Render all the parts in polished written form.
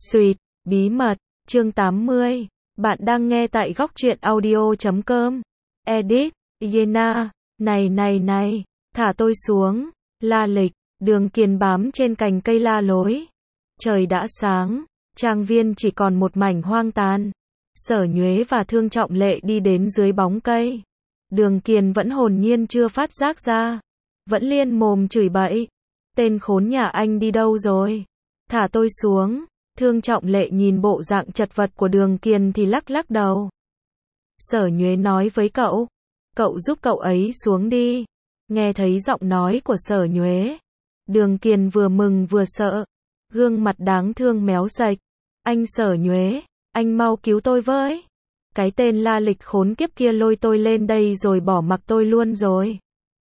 Sweet, bí mật, chương 80. Bạn đang nghe tại góc truyện audio.com. Edit, Yena, này, thả tôi xuống. La Lịch, Đường Kiền bám trên cành cây la lối. Trời đã sáng, trang viên chỉ còn một mảnh hoang tàn. Sở Nhuế và Thương Trọng Lệ đi đến dưới bóng cây. Đường Kiền vẫn hồn nhiên chưa phát giác ra. Vẫn liên mồm chửi bậy. Tên khốn nhà anh đi đâu rồi? Thả tôi xuống. Thương Trọng Lệ nhìn bộ dạng chật vật của Đường Kiền thì lắc lắc đầu. Sở Nhuế nói với cậu. Cậu giúp cậu ấy xuống đi. Nghe thấy giọng nói của Sở Nhuế. Đường Kiền vừa mừng vừa sợ. Gương mặt đáng thương méo sạch. Anh Sở Nhuế, anh mau cứu tôi với. Cái tên La Lịch khốn kiếp kia lôi tôi lên đây rồi bỏ mặc tôi luôn rồi.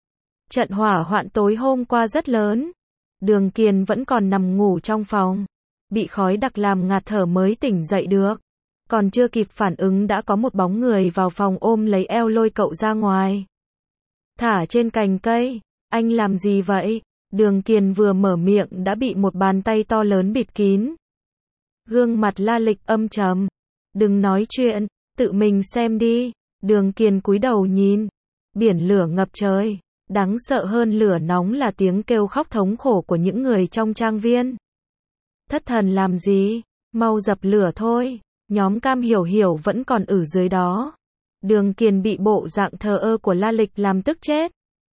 Trận hỏa hoạn tối hôm qua rất lớn. Đường Kiền vẫn còn nằm ngủ trong phòng. Bị khói đặc làm ngạt thở mới tỉnh dậy được. Còn chưa kịp phản ứng đã có một bóng người vào phòng ôm lấy eo lôi cậu ra ngoài. Thả trên cành cây. Anh làm gì vậy? Đường Kiền vừa mở miệng đã bị một bàn tay to lớn bịt kín. Gương mặt La Lịch âm trầm. Đừng nói chuyện, tự mình xem đi. Đường Kiền cúi đầu nhìn. Biển lửa ngập trời. Đáng sợ hơn lửa nóng là tiếng kêu khóc thống khổ của những người trong trang viên. Thất thần làm gì? Mau dập lửa thôi. Nhóm Cam Hiểu Hiểu vẫn còn ở dưới đó. Đường Kiền bị bộ dạng thờ ơ của La Lịch làm tức chết.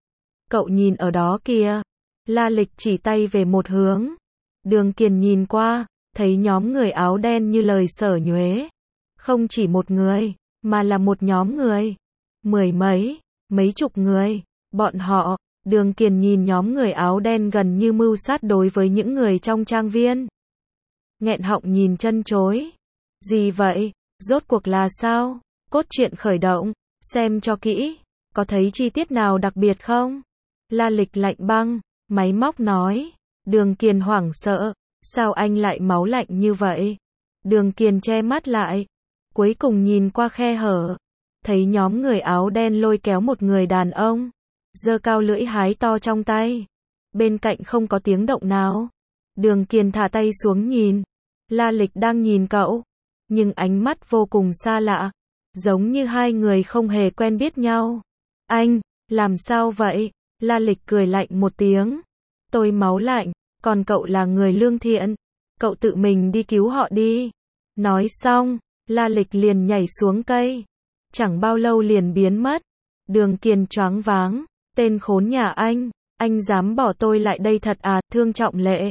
Cậu nhìn ở đó kìa. La Lịch chỉ tay về một hướng. Đường Kiền nhìn qua, thấy nhóm người áo đen như lời Sở Nhuế. Không chỉ một người, mà là một nhóm người. Mười mấy chục người. Bọn họ, Đường Kiền nhìn nhóm người áo đen gần như mưu sát đối với những người trong trang viên. Nghẹn họng nhìn chân chối. Gì vậy? Rốt cuộc là sao? Cốt truyện khởi động, xem cho kỹ. Có thấy chi tiết nào đặc biệt không? La Lịch lạnh băng, máy móc nói. Đường Kiền hoảng sợ. Sao anh lại máu lạnh như vậy? Đường Kiền che mắt lại. Cuối cùng nhìn qua khe hở. Thấy nhóm người áo đen lôi kéo một người đàn ông. Giơ cao lưỡi hái to trong tay. Bên cạnh không có tiếng động nào. Đường Kiền thả tay xuống nhìn. La Lịch đang nhìn cậu. Nhưng ánh mắt vô cùng xa lạ. Giống như hai người không hề quen biết nhau. Anh, làm sao vậy? La Lịch cười lạnh một tiếng. Tôi máu lạnh, còn cậu là người lương thiện. Cậu tự mình đi cứu họ đi. Nói xong, La Lịch liền nhảy xuống cây. Chẳng bao lâu liền biến mất. Đường Kiền choáng váng. Tên khốn nhà anh dám bỏ tôi lại đây thật à? Thương Trọng Lệ.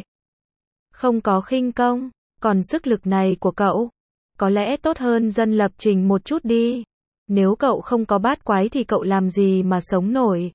Không có khinh công, còn sức lực này của cậu. Có lẽ tốt hơn Dân Lập Trình một chút đi. Nếu cậu không có bát quái thì cậu làm gì mà sống nổi?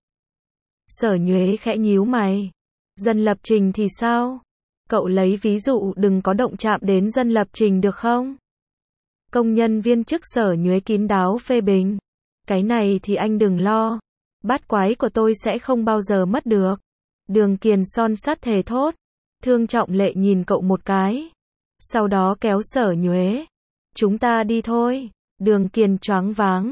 Sở Nhuế khẽ nhíu mày. Dân Lập Trình thì sao? Cậu lấy ví dụ đừng có động chạm đến Dân Lập Trình được không? Công nhân viên chức Sở Nhuế kín đáo phê bình. Cái này thì anh đừng lo. Bát quái của tôi sẽ không bao giờ mất được. Đường Kiền son sắt thề thốt. Thương Trọng Lệ nhìn cậu một cái. Sau đó kéo Sở Nhuế. Chúng ta đi thôi. Đường Kiền choáng váng.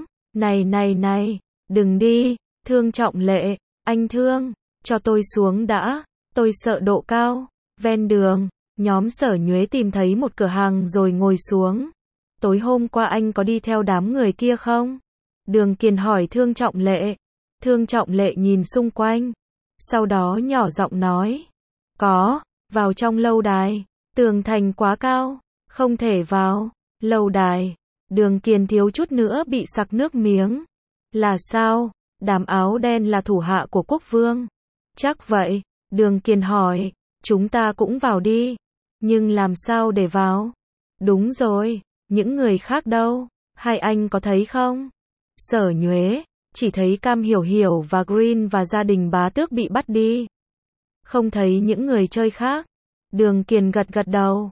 Này, đừng đi. Thương Trọng Lệ, anh Thương, cho tôi xuống đã. Tôi sợ độ cao. Ven đường, nhóm Sở Nhuế tìm thấy một cửa hàng rồi ngồi xuống. Tối hôm qua anh có đi theo đám người kia không? Đường Kiền hỏi Thương Trọng Lệ. Thương Trọng Lệ nhìn xung quanh. Sau đó nhỏ giọng nói. Có, vào trong lâu đài. Tường thành quá cao, không thể vào. Lâu đài. Đường Kiền thiếu chút nữa bị sặc nước miếng. Là sao? Đám áo đen là thủ hạ của quốc vương. Chắc vậy. Đường Kiền hỏi. Chúng ta cũng vào đi. Nhưng làm sao để vào? Đúng rồi. Những người khác đâu? Hai anh có thấy không? Sở Nhuế. Chỉ thấy Cam Hiểu Hiểu và Green và gia đình bá tước bị bắt đi. Không thấy những người chơi khác. Đường Kiền gật đầu.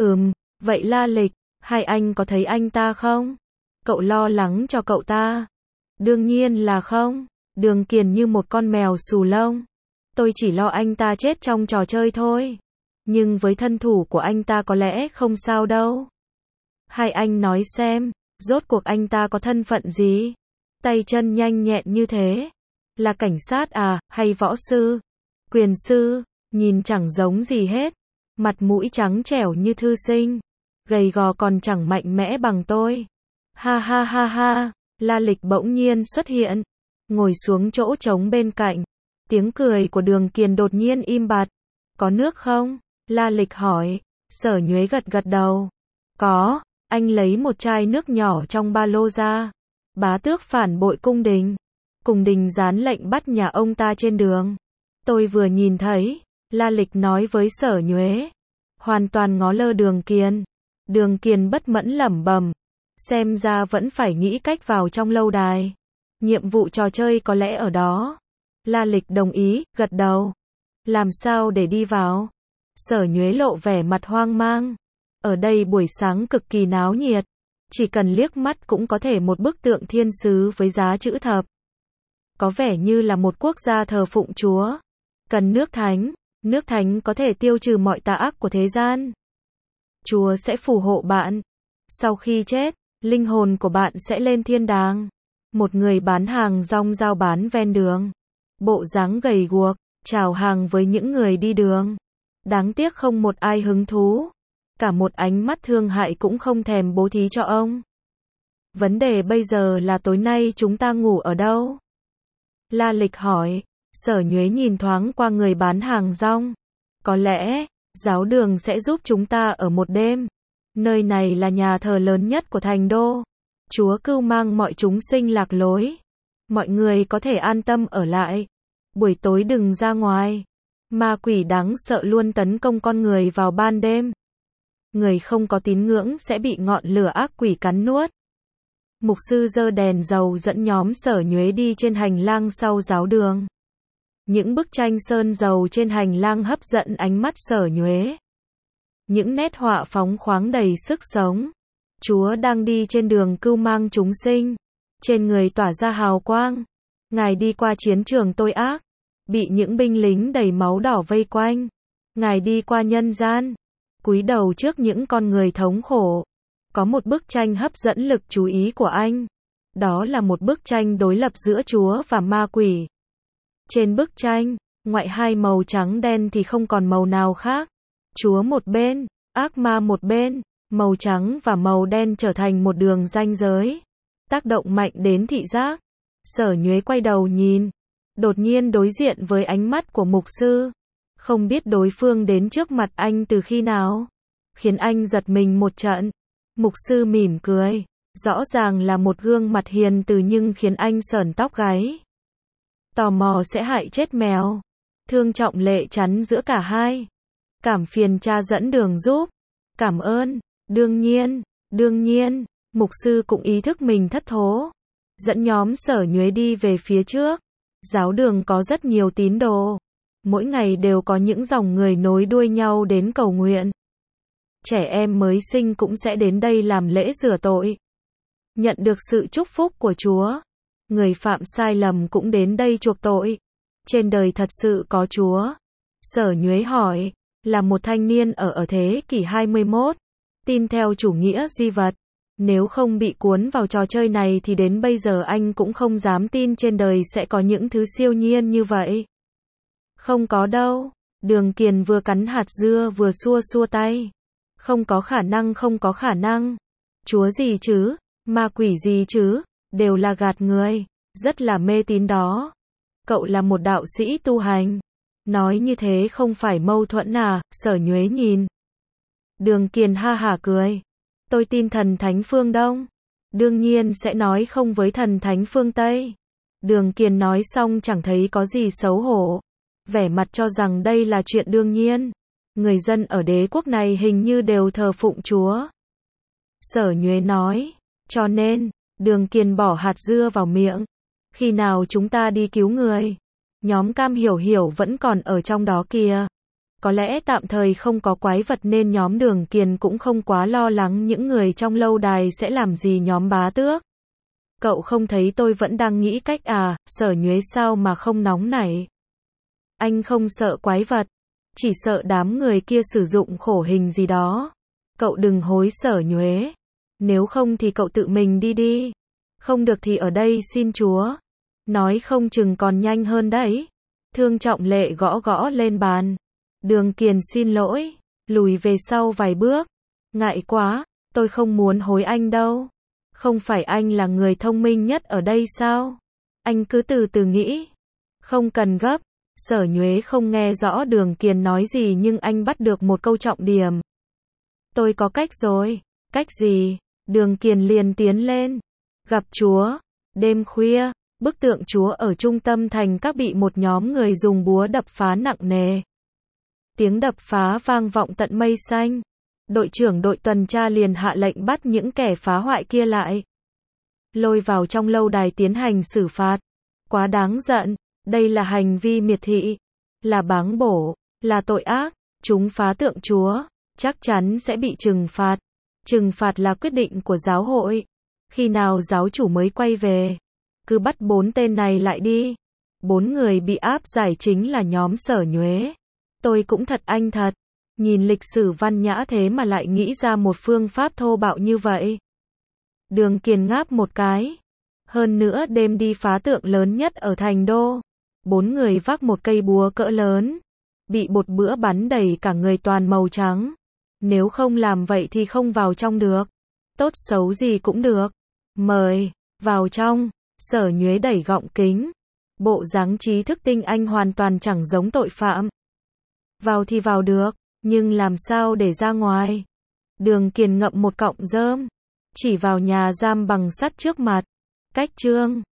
Vậy La Lịch, hai anh có thấy anh ta không? Cậu lo lắng cho cậu ta? Đương nhiên là không. Đường Kiền như một con mèo xù lông. Tôi chỉ lo anh ta chết trong trò chơi thôi. Nhưng với thân thủ của anh ta có lẽ không sao đâu. Hai anh nói xem, rốt cuộc anh ta có thân phận gì? Tay chân nhanh nhẹn như thế. Là cảnh sát à, hay võ sư? Quyền sư, nhìn chẳng giống gì hết. Mặt mũi trắng trẻo như thư sinh. gầy gò còn chẳng mạnh mẽ bằng tôi. Ha ha ha ha, La Lịch bỗng nhiên xuất hiện, ngồi xuống chỗ trống bên cạnh. Tiếng cười của Đường Kiền đột nhiên im bặt. Có nước không? La Lịch hỏi. Sở Nhuế gật gật đầu. Có, anh lấy một chai nước nhỏ trong ba lô ra. Bá tước phản bội cung đình. Cung đình gián lệnh bắt nhà ông ta trên đường. Tôi vừa nhìn thấy, La Lịch nói với Sở Nhuế. Hoàn toàn ngó lơ Đường Kiền. Đường Kiền bất mẫn lẩm bẩm. Xem ra vẫn phải nghĩ cách vào trong lâu đài. Nhiệm vụ trò chơi có lẽ ở đó. La Lịch đồng ý, gật đầu. Làm sao để đi vào? Sở Nhuế lộ vẻ mặt hoang mang. Ở đây buổi sáng cực kỳ náo nhiệt. Chỉ cần liếc mắt cũng có thể một bức tượng thiên sứ với giá chữ thập. Có vẻ như là một quốc gia thờ phụng Chúa. Cần nước thánh có thể tiêu trừ mọi tà ác của thế gian. Chúa sẽ phù hộ bạn. Sau khi chết, linh hồn của bạn sẽ lên thiên đàng. Một người bán hàng rong giao bán ven đường. Bộ dáng gầy guộc, chào hàng với những người đi đường. Đáng tiếc không một ai hứng thú. Cả một ánh mắt thương hại cũng không thèm bố thí cho ông. Vấn đề bây giờ là tối nay chúng ta ngủ ở đâu? La Lịch hỏi. Sở Nhuế nhìn thoáng qua người bán hàng rong. Có lẽ, giáo đường sẽ giúp chúng ta ở một đêm. Nơi này là nhà thờ lớn nhất của thành đô. Chúa cưu mang mọi chúng sinh lạc lối. Mọi người có thể an tâm ở lại. Buổi tối đừng ra ngoài. Ma quỷ đáng sợ luôn tấn công con người vào ban đêm. Người không có tín ngưỡng sẽ bị ngọn lửa ác quỷ cắn nuốt. Mục sư giơ đèn dầu dẫn nhóm Sở Nhuế đi trên hành lang sau giáo đường. Những bức tranh sơn dầu trên hành lang hấp dẫn ánh mắt Sở Nhuế. Những nét họa phóng khoáng đầy sức sống. Chúa đang đi trên đường cưu mang chúng sinh. Trên người tỏa ra hào quang. Ngài đi qua chiến trường tội ác. Bị những binh lính đầy máu đỏ vây quanh. Ngài đi qua nhân gian. Cúi đầu trước những con người thống khổ. Có một bức tranh hấp dẫn lực chú ý của anh. Đó là một bức tranh đối lập giữa Chúa và ma quỷ. Trên bức tranh, ngoại hai màu trắng đen thì không còn màu nào khác. Chúa một bên, ác ma một bên, màu trắng và màu đen trở thành một đường ranh giới. Tác động mạnh đến thị giác. Sở Nhuế quay đầu nhìn. Đột nhiên đối diện với ánh mắt của mục sư. Không biết đối phương đến trước mặt anh từ khi nào. Khiến anh giật mình một trận. Mục sư mỉm cười. Rõ ràng là một gương mặt hiền từ nhưng khiến anh sởn tóc gáy. Tò mò sẽ hại chết mèo. Thương trọng lệ chắn giữa cả hai. Cảm phiền cha dẫn đường giúp. Cảm ơn. Đương nhiên. Mục sư cũng ý thức mình thất thố. Dẫn nhóm Sở Nhuế đi về phía trước. Giáo đường có rất nhiều tín đồ. Mỗi ngày đều có những dòng người nối đuôi nhau đến cầu nguyện. Trẻ em mới sinh cũng sẽ đến đây làm lễ rửa tội. Nhận được sự chúc phúc của Chúa. Người phạm sai lầm cũng đến đây chuộc tội. Trên đời thật sự có Chúa? Sở Nhuế hỏi. Là một thanh niên ở thế kỷ 21. Tin theo chủ nghĩa duy vật. Nếu không bị cuốn vào trò chơi này thì đến bây giờ anh cũng không dám tin trên đời sẽ có những thứ siêu nhiên như vậy. Không có đâu. Đường Kiền vừa cắn hạt dưa vừa xua xua tay. Không có khả năng. Chúa gì chứ? Ma quỷ gì chứ? Đều là gạt người. Rất là mê tín đó. Cậu là một đạo sĩ tu hành. Nói như thế không phải mâu thuẫn à? Sở Nhuế nhìn. Đường Kiền ha hả cười. Tôi tin thần thánh phương Đông. Đương nhiên sẽ nói không với thần thánh phương Tây. Đường Kiền nói xong chẳng thấy có gì xấu hổ. Vẻ mặt cho rằng đây là chuyện đương nhiên. Người dân ở đế quốc này hình như đều thờ phụng Chúa. Sở Nhuế nói. Cho nên, Đường Kiền bỏ hạt dưa vào miệng. Khi nào chúng ta đi cứu người? Nhóm Cam Hiểu vẫn còn ở trong đó kìa. Có lẽ tạm thời không có quái vật nên nhóm Đường Kiền cũng không quá lo lắng những người trong lâu đài sẽ làm gì nhóm Bá Tước. Cậu không thấy tôi vẫn đang nghĩ cách à? Sở Nhuế sao mà không nóng nảy. Anh không sợ quái vật. Chỉ sợ đám người kia sử dụng khổ hình gì đó. Cậu đừng hối Sở Nhuế. Nếu không thì cậu tự mình đi. Không được thì ở đây xin Chúa. Nói không chừng còn nhanh hơn đấy. Thương trọng lệ gõ lên bàn. Đường Kiền xin lỗi. Lùi về sau vài bước. Ngại quá, tôi không muốn hối anh đâu. Không phải anh là người thông minh nhất ở đây sao? Anh cứ từ từ nghĩ. Không cần gấp. Sở Nhuế không nghe rõ Đường Kiền nói gì nhưng anh bắt được một câu trọng điểm. Tôi có cách rồi. Cách gì? Đường Kiền liền tiến lên. Gặp Chúa. Đêm khuya, bức tượng Chúa ở trung tâm thành các bị một nhóm người dùng búa đập phá nặng nề. Tiếng đập phá vang vọng tận mây xanh. Đội trưởng đội tuần tra liền hạ lệnh bắt những kẻ phá hoại kia lại. Lôi vào trong lâu đài tiến hành xử phạt. Quá đáng giận, đây là hành vi miệt thị, là báng bổ, là tội ác, chúng phá tượng Chúa, chắc chắn sẽ bị trừng phạt. Trừng phạt là quyết định của giáo hội. Khi nào giáo chủ mới quay về? Cứ bắt 4 tên này lại đi. 4 người bị áp giải chính là nhóm Sở Nhuế. Tôi cũng thật anh thật. Nhìn lịch sử văn nhã thế mà lại nghĩ ra một phương pháp thô bạo như vậy. Đường Kiền ngáp một cái. Hơn nữa đêm đi phá tượng lớn nhất ở thành đô. 4 người vác một cây búa cỡ lớn. Bị một bữa bắn đầy cả người toàn màu trắng. Nếu không làm vậy thì không vào trong được. Tốt xấu gì cũng được. Mời, vào trong. Sở Nhuế đẩy gọng kính. Bộ dáng trí thức tinh anh hoàn toàn chẳng giống tội phạm. Vào thì vào được, nhưng làm sao để ra ngoài? Đường Kiền ngậm một cọng rơm. Chỉ vào nhà giam bằng sắt trước mặt. Cách trương.